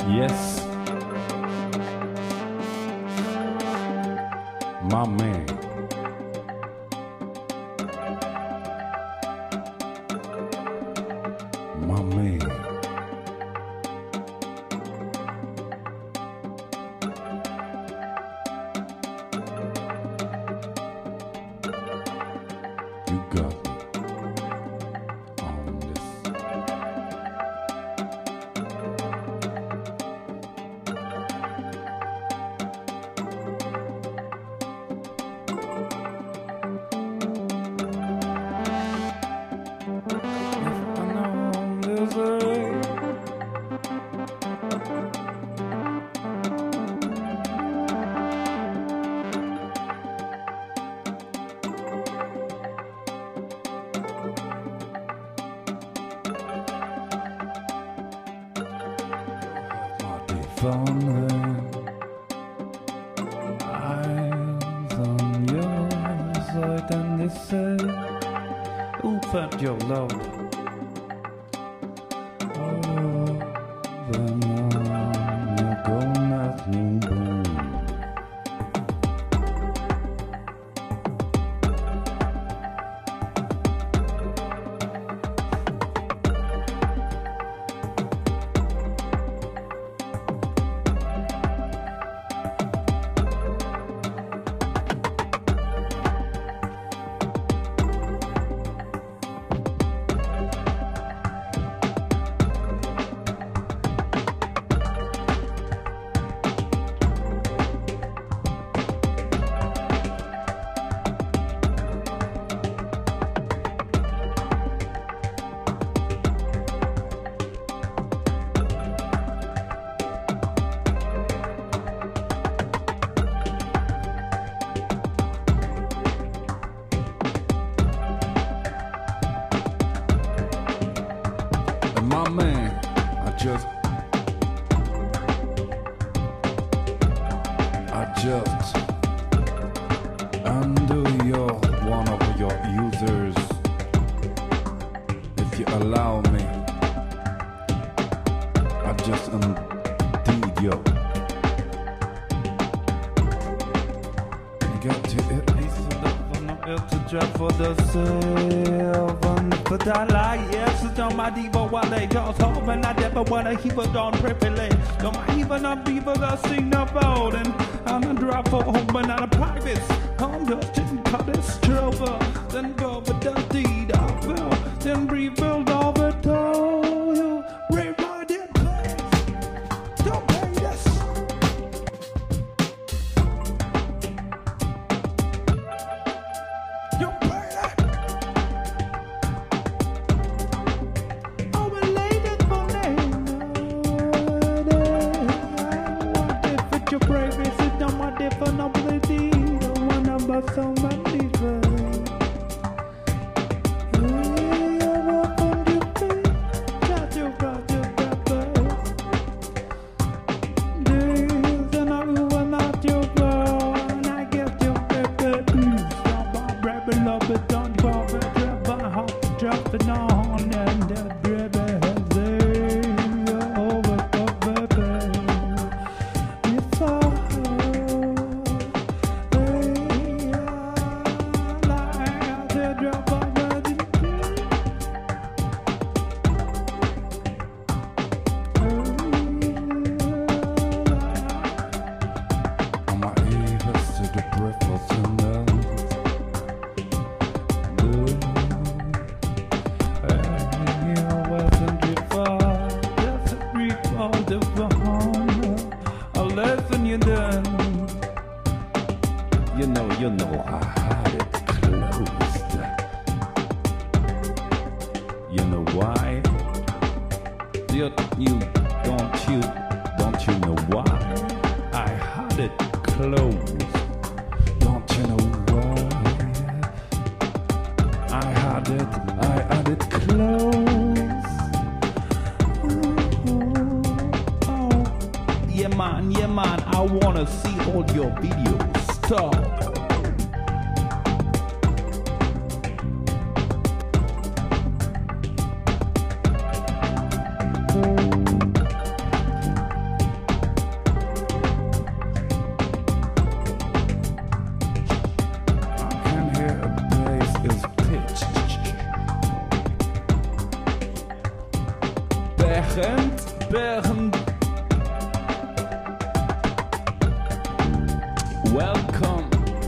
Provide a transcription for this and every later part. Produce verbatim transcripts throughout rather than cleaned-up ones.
Yes, my man. My man. You got me on this. Falling, eyes on your side, and they say, "Who found your love?" Oh, then I'm gonna let me burn. My man, I just, I just undo your one of your users. If you allow me, I just undid you. Got to at least enough to drop for the seven. But I like yes, it's on my diva while they just hoping I never wanna heave it on privilege. Don't even on people that sing the vote and I'm a drop for home but not a private. I'm just didn't cut this trouble. Then go with the deed I feel. Then rebuild all the toe. You rewrite it, please. Don't pay this. Don't pay that. So many ways. Hey, I walk on your feet, got you, got you, got you. Days and I will not your girl, and I get your baby. Stop my baby, love it, don't drop it, drop it, hop, drop it on, and the baby has it over the baby. If I you know, you know, I had it closed. You know why? You, you don't you don't you know why? I had it closed. Don't you know why? I had it, I had it closed. Oh, oh. Yeah man, yeah man, I wanna see all your videos. Stop. Gent, Bergen. Welcome.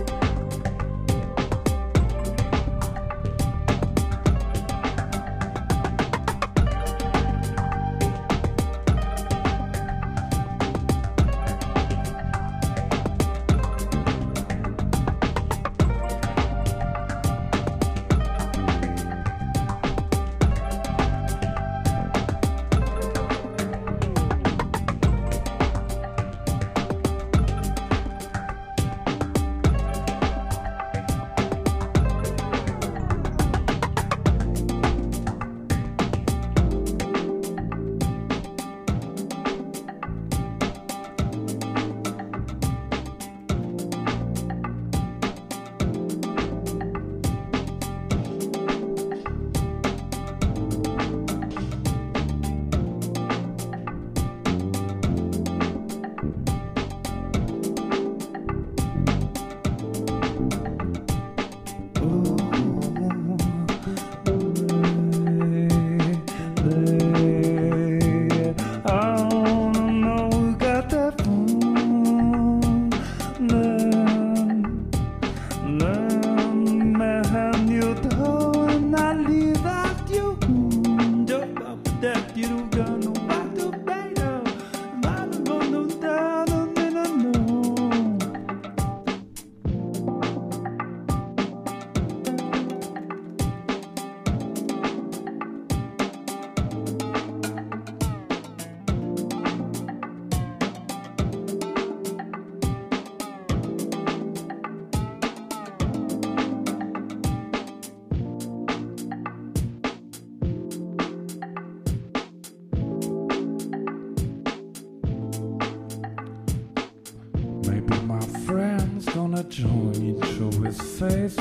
Maybe my friend's gonna join in, show his face.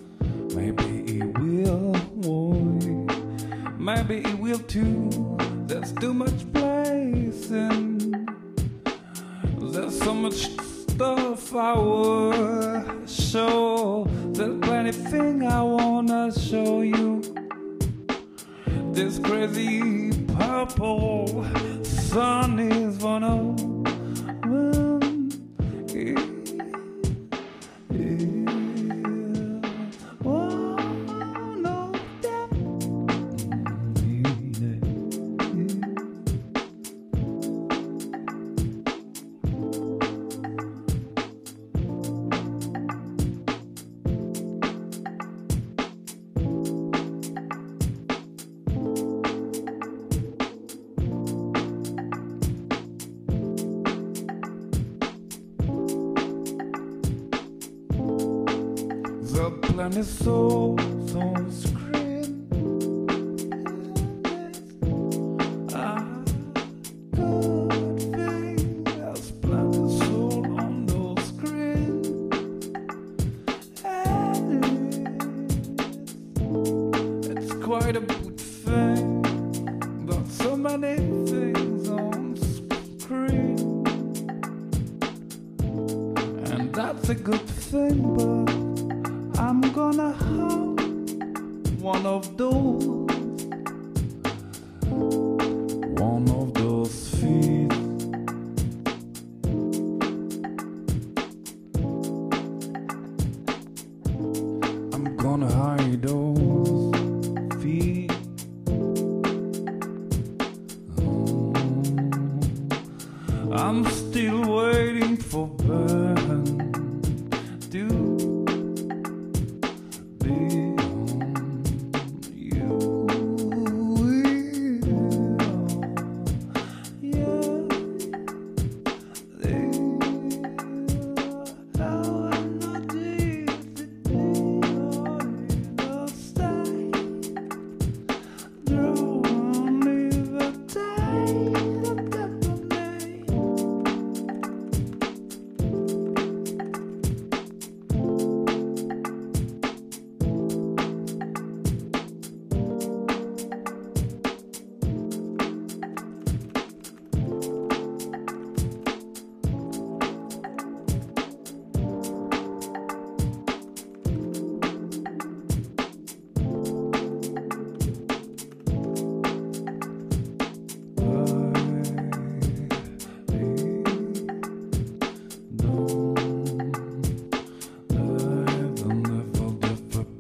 Maybe he will, boy. Maybe he will too. There's too much place and there's so much stuff I would show. There's plenty thing I wanna show you. This crazy purple sun is one of them. Yeah, yeah. Oh, no, that. Yeah, the planet souls on screen. I could think as planet soul on the screen. And it's quite a good thing. Got so many things on screen, and that's a good thing, but I'm gonna have one of those, one of those feet. I'm gonna hide those feet. Oh, I'm still waiting for burn to